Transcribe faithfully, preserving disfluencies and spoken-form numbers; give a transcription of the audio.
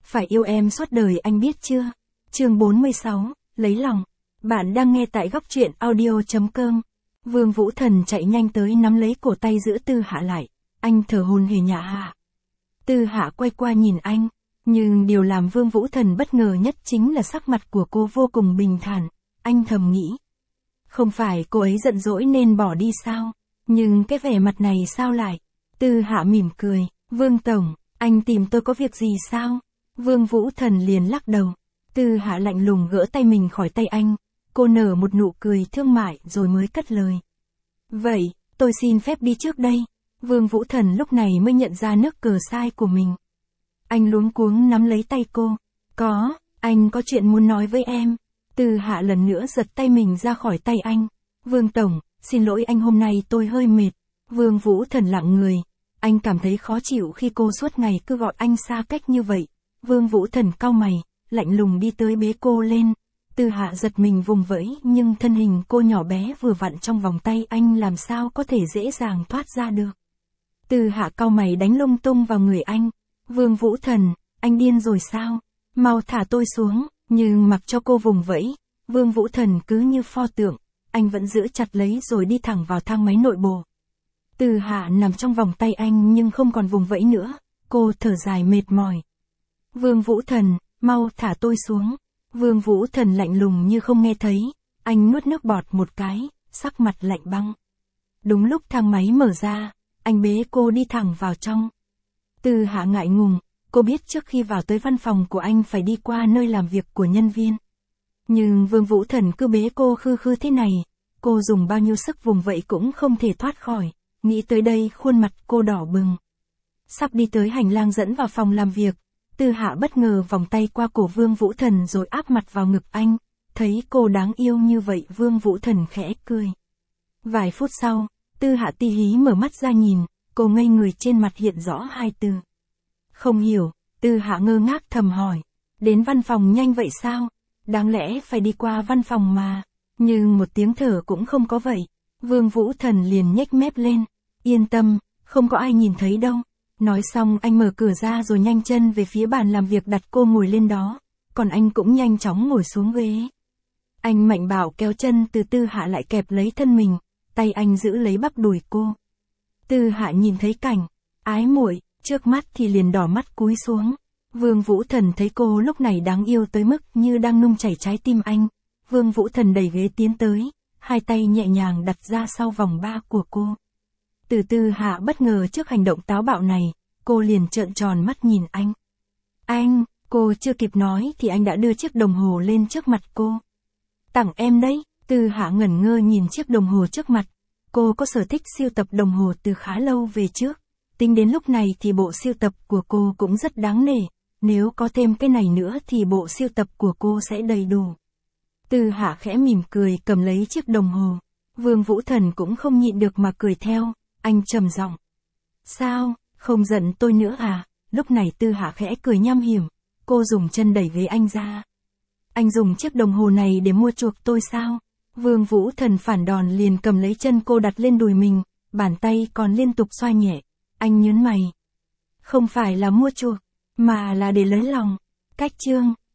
Phải yêu em suốt đời anh biết chưa? Chương bốn mươi sáu, lấy lòng. Bạn đang nghe tại góc truyện audio chấm com. Vương Vũ Thần chạy nhanh tới nắm lấy cổ tay giữ Tư Hạ lại. Anh thở hổn hển nhả hạ. Tư Hạ quay qua nhìn anh. Nhưng điều làm Vương Vũ Thần bất ngờ nhất chính là sắc mặt của cô vô cùng bình thản. Anh thầm nghĩ. Không phải cô ấy giận dỗi nên bỏ đi sao? Nhưng cái vẻ mặt này sao lại? Tư Hạ mỉm cười. Vương Tổng, anh tìm tôi có việc gì sao? Vương Vũ Thần liền lắc đầu. Tư Hạ lạnh lùng gỡ tay mình khỏi tay anh. Cô nở một nụ cười thương mại rồi mới cất lời. Vậy, tôi xin phép đi trước đây. Vương Vũ Thần lúc này mới nhận ra nước cờ sai của mình. Anh luống cuống nắm lấy tay cô. Có, anh có chuyện muốn nói với em. Tư Hạ lần nữa giật tay mình ra khỏi tay anh. Vương Tổng, xin lỗi anh hôm nay tôi hơi mệt. Vương Vũ Thần lặng người. Anh cảm thấy khó chịu khi cô suốt ngày cứ gọi anh xa cách như vậy. Vương Vũ Thần cau mày, lạnh lùng đi tới bế cô lên. Tư Hạ giật mình vùng vẫy nhưng thân hình cô nhỏ bé vừa vặn trong vòng tay anh làm sao có thể dễ dàng thoát ra được. Tư Hạ cau mày đánh lung tung vào người anh. Vương Vũ Thần, anh điên rồi sao? Mau thả tôi xuống, nhưng mặc cho cô vùng vẫy. Vương Vũ Thần cứ như pho tượng, anh vẫn giữ chặt lấy rồi đi thẳng vào thang máy nội bộ. Tư Hạ nằm trong vòng tay anh nhưng không còn vùng vẫy nữa, cô thở dài mệt mỏi. Vương Vũ Thần, mau thả tôi xuống. Vương Vũ Thần lạnh lùng như không nghe thấy, anh nuốt nước bọt một cái, sắc mặt lạnh băng. Đúng lúc thang máy mở ra, anh bế cô đi thẳng vào trong. Tư Hạ ngại ngùng, cô biết trước khi vào tới văn phòng của anh phải đi qua nơi làm việc của nhân viên. Nhưng Vương Vũ Thần cứ bế cô khư khư thế này, cô dùng bao nhiêu sức vùng vẫy cũng không thể thoát khỏi, nghĩ tới đây khuôn mặt cô đỏ bừng. Sắp đi tới hành lang dẫn vào phòng làm việc, Tư Hạ bất ngờ vòng tay qua cổ Vương Vũ Thần rồi áp mặt vào ngực anh, thấy cô đáng yêu như vậy Vương Vũ Thần khẽ cười. Vài phút sau, Tư Hạ tí hí mở mắt ra nhìn, cô ngây người trên mặt hiện rõ hai từ. Không hiểu, Tư Hạ ngơ ngác thầm hỏi, đến văn phòng nhanh vậy sao? Đáng lẽ phải đi qua văn phòng mà, nhưng một tiếng thở cũng không có vậy. Vương Vũ Thần liền nhếch mép lên, yên tâm, không có ai nhìn thấy đâu. Nói xong anh mở cửa ra rồi nhanh chân về phía bàn làm việc đặt cô ngồi lên đó, còn anh cũng nhanh chóng ngồi xuống ghế. Anh mạnh bạo kéo chân từ Tư Hạ lại kẹp lấy thân mình, tay anh giữ lấy bắp đùi cô. Tư Hạ nhìn thấy cảnh ái muội trước mắt thì liền đỏ mắt cúi xuống. Vương Vũ Thần thấy cô lúc này đáng yêu tới mức như đang nung chảy trái tim anh. Vương Vũ Thần đẩy ghế tiến tới, hai tay nhẹ nhàng đặt ra sau vòng ba của cô. Từ Tư Hạ bất ngờ trước hành động táo bạo này, cô liền trợn tròn mắt nhìn anh. Anh, cô chưa kịp nói thì anh đã đưa chiếc đồng hồ lên trước mặt cô. Tặng em đấy. Tư Hạ ngẩn ngơ nhìn chiếc đồng hồ trước mặt. Cô có sở thích sưu tập đồng hồ từ khá lâu về trước. Tính đến lúc này thì bộ sưu tập của cô cũng rất đáng nể. Nếu có thêm cái này nữa thì bộ sưu tập của cô sẽ đầy đủ. Tư Hạ khẽ mỉm cười cầm lấy chiếc đồng hồ. Vương Vũ Thần cũng không nhịn được mà cười theo. Anh trầm giọng. Sao, không giận tôi nữa à? Lúc này Tư Hạ khẽ cười nham hiểm. Cô dùng chân đẩy ghế anh ra. Anh dùng chiếc đồng hồ này để mua chuộc tôi sao? Vương Vũ Thần phản đòn liền cầm lấy chân cô đặt lên đùi mình, bàn tay còn liên tục xoa nhẹ. Anh nhớn mày. Không phải là mua chuộc, mà là để lấy lòng. Cách chương,